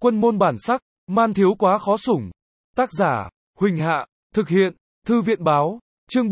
Quân môn bản sắc, man thiếu quá khó sủng. Tác giả, Huỳnh Hạ, thực hiện, Thư viện báo, chương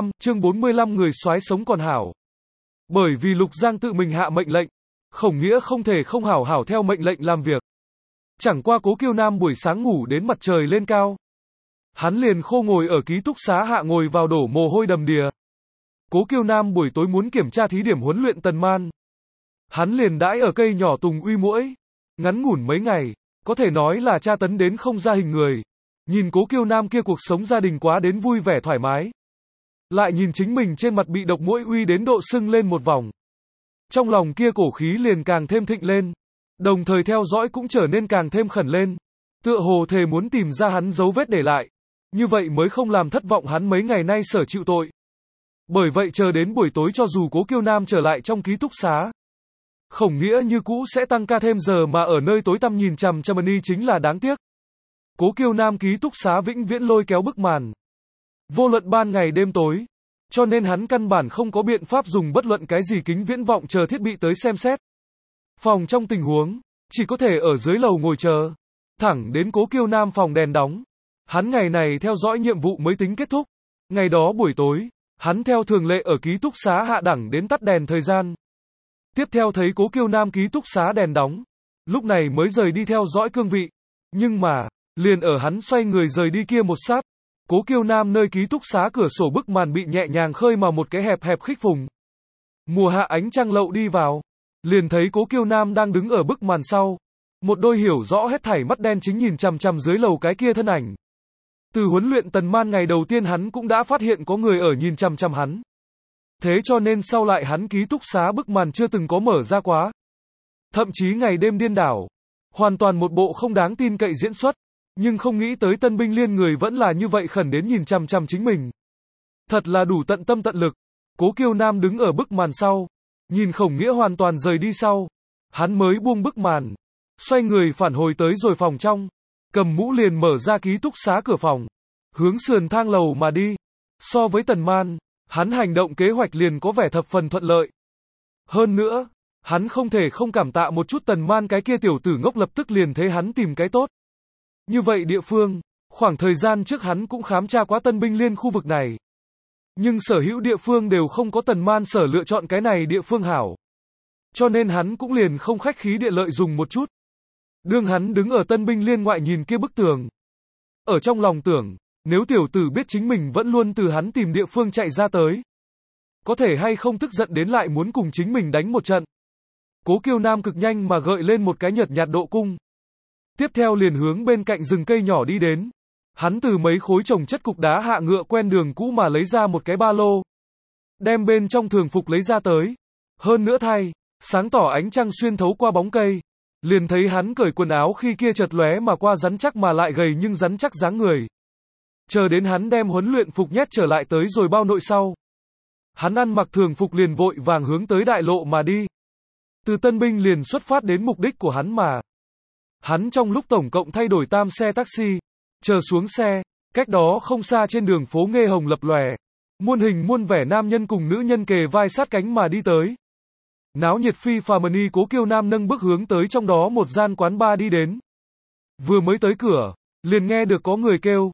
45 người soái sống còn hảo. Bởi vì Lục Giang tự mình hạ mệnh lệnh, Khổng Nghĩa không thể không hảo hảo theo mệnh lệnh làm việc. Chẳng qua Cố Kiêu Nam buổi sáng ngủ đến mặt trời lên cao. Hắn liền khô ngồi ở ký túc xá hạ ngồi vào đổ mồ hôi đầm đìa. Cố Kiêu Nam buổi tối muốn kiểm tra thí điểm huấn luyện tần man. Hắn liền đãi ở cây nhỏ tùng uy muỗi. Ngắn ngủn mấy ngày, có thể nói là tra tấn đến không ra hình người. Nhìn Cố Kiêu Nam kia cuộc sống gia đình quá đến vui vẻ thoải mái. Lại nhìn chính mình trên mặt bị độc muỗi uy đến độ sưng lên một vòng. Trong lòng kia cổ khí liền càng thêm thịnh lên. Đồng thời theo dõi cũng trở nên càng thêm khẩn lên. Tựa hồ thề muốn tìm ra hắn dấu vết để lại. Như vậy mới không làm thất vọng hắn mấy ngày nay sở chịu tội. Bởi vậy chờ đến buổi tối cho dù Cố Kiêu Nam trở lại trong ký túc xá, Khổng Nghĩa như cũ sẽ tăng ca thêm giờ mà ở nơi tối tăm nhìn chằm chằm y chính là đáng tiếc. Cố Kiêu Nam ký túc xá vĩnh viễn lôi kéo bức màn. Vô luận ban ngày đêm tối. Cho nên hắn căn bản không có biện pháp dùng bất luận cái gì kính viễn vọng chờ thiết bị tới xem xét. Phòng trong tình huống, chỉ có thể ở dưới lầu ngồi chờ. Thẳng đến Cố Kiêu Nam phòng đèn đóng. Hắn ngày này theo dõi nhiệm vụ mới tính kết thúc. Ngày đó buổi tối, hắn theo thường lệ ở ký túc xá hạ đẳng đến tắt đèn thời gian. Tiếp theo thấy Cố Kiêu Nam ký túc xá đèn đóng. Lúc này mới rời đi theo dõi cương vị. Nhưng mà, liền ở hắn xoay người rời đi kia một sát. Cố Kiêu Nam nơi ký túc xá cửa sổ bức màn bị nhẹ nhàng khơi mà một cái hẹp hẹp khích phùng. Mùa hạ ánh trăng lậu đi vào. Liền thấy Cố Kiêu Nam đang đứng ở bức màn sau. Một đôi hiểu rõ hết thảy mắt đen chính nhìn chằm chằm dưới lầu cái kia thân ảnh. Từ huấn luyện tần man ngày đầu tiên hắn cũng đã phát hiện có người ở nhìn chằm chằm hắn. Thế cho nên sau lại hắn ký túc xá bức màn chưa từng có mở ra quá. Thậm chí ngày đêm điên đảo. Hoàn toàn một bộ không đáng tin cậy diễn xuất. Nhưng không nghĩ tới Tân binh liên người vẫn là như vậy khẩn đến nhìn chằm chằm chính mình. Thật là đủ tận tâm tận lực. Cố Kiêu Nam đứng ở bức màn sau. Nhìn Khổng Nghĩa hoàn toàn rời đi sau. Hắn mới buông bức màn. Xoay người phản hồi tới rồi phòng trong. Cầm mũ liền mở ra ký túc xá cửa phòng. Hướng sườn thang lầu mà đi. So với tần man, hắn hành động kế hoạch liền có vẻ thập phần thuận lợi. Hơn nữa, hắn không thể không cảm tạ một chút tần man cái kia tiểu tử ngốc lập tức liền thấy hắn tìm cái tốt. Như vậy địa phương, khoảng thời gian trước hắn cũng khám tra quá tân binh liên khu vực này. Nhưng sở hữu địa phương đều không có tần man sở lựa chọn cái này địa phương hảo. Cho nên hắn cũng liền không khách khí địa lợi dùng một chút. Đương hắn đứng ở tân binh liên ngoại nhìn kia bức tường. Ở trong lòng tưởng, nếu tiểu tử biết chính mình vẫn luôn từ hắn tìm địa phương chạy ra tới. Có thể hay không tức giận đến lại muốn cùng chính mình đánh một trận. Cố Kiêu Nam cực nhanh mà gợi lên một cái nhợt nhạt độ cung. Tiếp theo liền hướng bên cạnh rừng cây nhỏ đi đến. Hắn từ mấy khối chồng chất cục đá hạ ngựa quen đường cũ mà lấy ra một cái ba lô. Đem bên trong thường phục lấy ra tới. Hơn nữa thay, sáng tỏ ánh trăng xuyên thấu qua bóng cây. Liền thấy hắn cởi quần áo khi kia chợt lóe mà qua rắn chắc mà lại gầy nhưng rắn chắc dáng người. Chờ đến hắn đem huấn luyện phục nhét trở lại tới rồi bao nội sau. Hắn ăn mặc thường phục liền vội vàng hướng tới đại lộ mà đi. Từ tân binh liền xuất phát đến mục đích của hắn mà. Hắn trong lúc tổng cộng thay đổi tam xe taxi. Chờ xuống xe, cách đó không xa trên đường phố Nghê Hồng lập lòe. Muôn hình muôn vẻ nam nhân cùng nữ nhân kề vai sát cánh mà đi tới. Náo nhiệt phi phàm ni Cố Kiêu Nam nâng bước hướng tới trong đó một gian quán bar đi đến. Vừa mới tới cửa, liền nghe được có người kêu.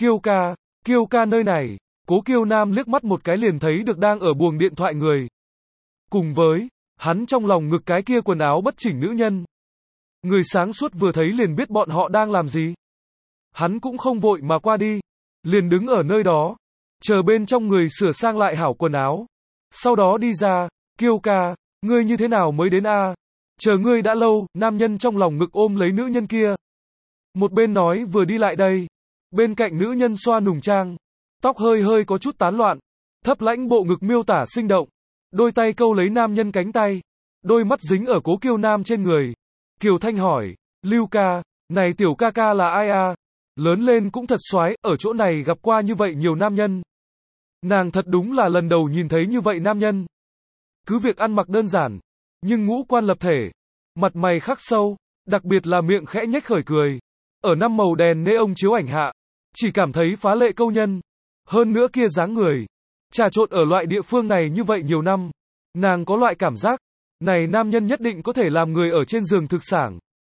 Kiêu ca nơi này. Cố Kiêu Nam liếc mắt một cái liền thấy được đang ở buồng điện thoại người. Cùng với, hắn trong lòng ngực cái kia quần áo bất chỉnh nữ nhân. Người sáng suốt vừa thấy liền biết bọn họ đang làm gì. Hắn cũng không vội mà qua đi. Liền đứng ở nơi đó. Chờ bên trong người sửa sang lại hảo quần áo. Sau đó đi ra. Kiêu ca, ngươi như thế nào mới đến a? Chờ ngươi đã lâu, nam nhân trong lòng ngực ôm lấy nữ nhân kia. Một bên nói vừa đi lại đây. Bên cạnh nữ nhân xoa nùng trang. Tóc hơi hơi có chút tán loạn. Thấp lãnh bộ ngực miêu tả sinh động. Đôi tay câu lấy nam nhân cánh tay. Đôi mắt dính ở Cố Kiêu Nam trên người. Kiều Thanh hỏi, Lưu ca, này tiểu ca ca là ai a? Lớn lên cũng thật xoái, ở chỗ này gặp qua như vậy nhiều nam nhân. Nàng thật đúng là lần đầu nhìn thấy như vậy nam nhân. Cứ việc ăn mặc đơn giản, nhưng ngũ quan lập thể, mặt mày khắc sâu, đặc biệt là miệng khẽ nhếch khởi cười. Ở năm màu đèn neon chiếu ảnh hạ, chỉ cảm thấy phá lệ câu nhân. Hơn nữa kia dáng người, trà trộn ở loại địa phương này như vậy nhiều năm, nàng có loại cảm giác, này nam nhân nhất định có thể làm người ở trên giường thực sảng.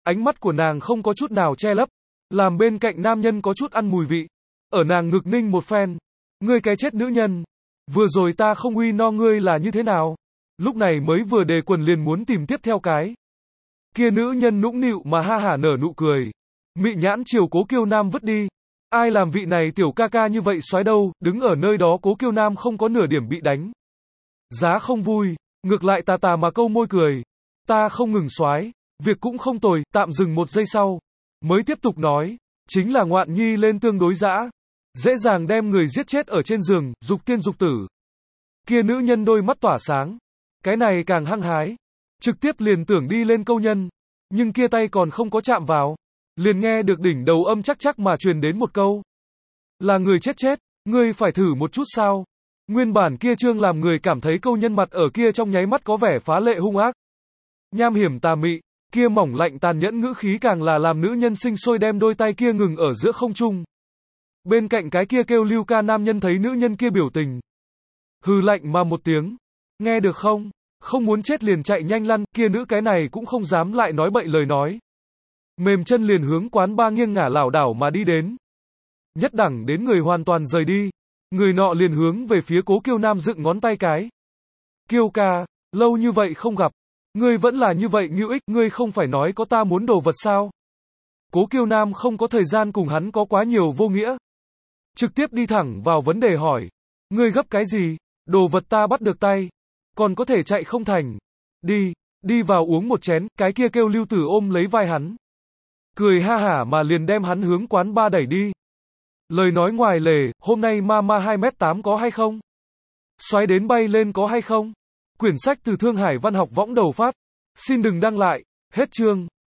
Ánh mắt của nàng không có chút nào che lấp, làm bên cạnh nam nhân có chút ăn mùi vị. Ở nàng ngực ninh một phen. Ngươi cái chết nữ nhân. Vừa rồi ta không uy no ngươi là như thế nào? Lúc này mới vừa đề quần liền muốn tìm tiếp theo cái. Kia nữ nhân nũng nịu mà ha hả nở nụ cười. Mị nhãn chiều Cố Kiêu Nam vứt đi. Ai làm vị này tiểu ca ca như vậy soái đâu, đứng ở nơi đó Cố Kiêu Nam không có nửa điểm bị đánh. Giá không vui, ngược lại tà tà mà câu môi cười. Ta không ngừng soái, việc cũng không tồi, tạm dừng một giây sau. Mới tiếp tục nói, chính là ngoạn nhi lên tương đối dã. Dễ dàng đem người giết chết ở trên giường, dục tiên dục tử. Kia nữ nhân đôi mắt tỏa sáng. Cái này càng hăng hái. Trực tiếp liền tưởng đi lên câu nhân. Nhưng kia tay còn không có chạm vào. Liền nghe được đỉnh đầu âm chắc chắc mà truyền đến một câu. Là người chết chết, ngươi phải thử một chút sao? Nguyên bản kia chương làm người cảm thấy câu nhân mặt ở kia trong nháy mắt có vẻ phá lệ hung ác. Nham hiểm tà mị, kia mỏng lạnh tàn nhẫn ngữ khí càng là làm nữ nhân sinh sôi đem đôi tay kia ngừng ở giữa không trung. Bên cạnh cái kia kêu lưu ca nam nhân thấy nữ nhân kia biểu tình. Hừ lạnh mà một tiếng. Nghe được không? Không muốn chết liền chạy nhanh lăn, kia nữ cái này cũng không dám lại nói bậy lời nói. Mềm chân liền hướng quán ba nghiêng ngả lảo đảo mà đi đến. Nhất đẳng đến người hoàn toàn rời đi. Người nọ liền hướng về phía Cố Kiêu Nam dựng ngón tay cái. Kiêu ca, lâu như vậy không gặp. Ngươi vẫn là như vậy ngưu ích, ngươi không phải nói có ta muốn đồ vật sao? Cố Kiêu Nam không có thời gian cùng hắn có quá nhiều vô nghĩa. Trực tiếp đi thẳng vào vấn đề hỏi. Ngươi gấp cái gì? Đồ vật ta bắt được tay. Còn có thể chạy không thành. Đi vào uống một chén, cái kia kêu Lưu Tử ôm lấy vai hắn. Cười ha hả mà liền đem hắn hướng quán ba đẩy đi. Lời nói ngoài lề, hôm nay mama 2m8 có hay không? Xoáy đến bay lên có hay không? Quyển sách từ Thương Hải Văn học võng đầu phát. Xin đừng đăng lại. Hết chương.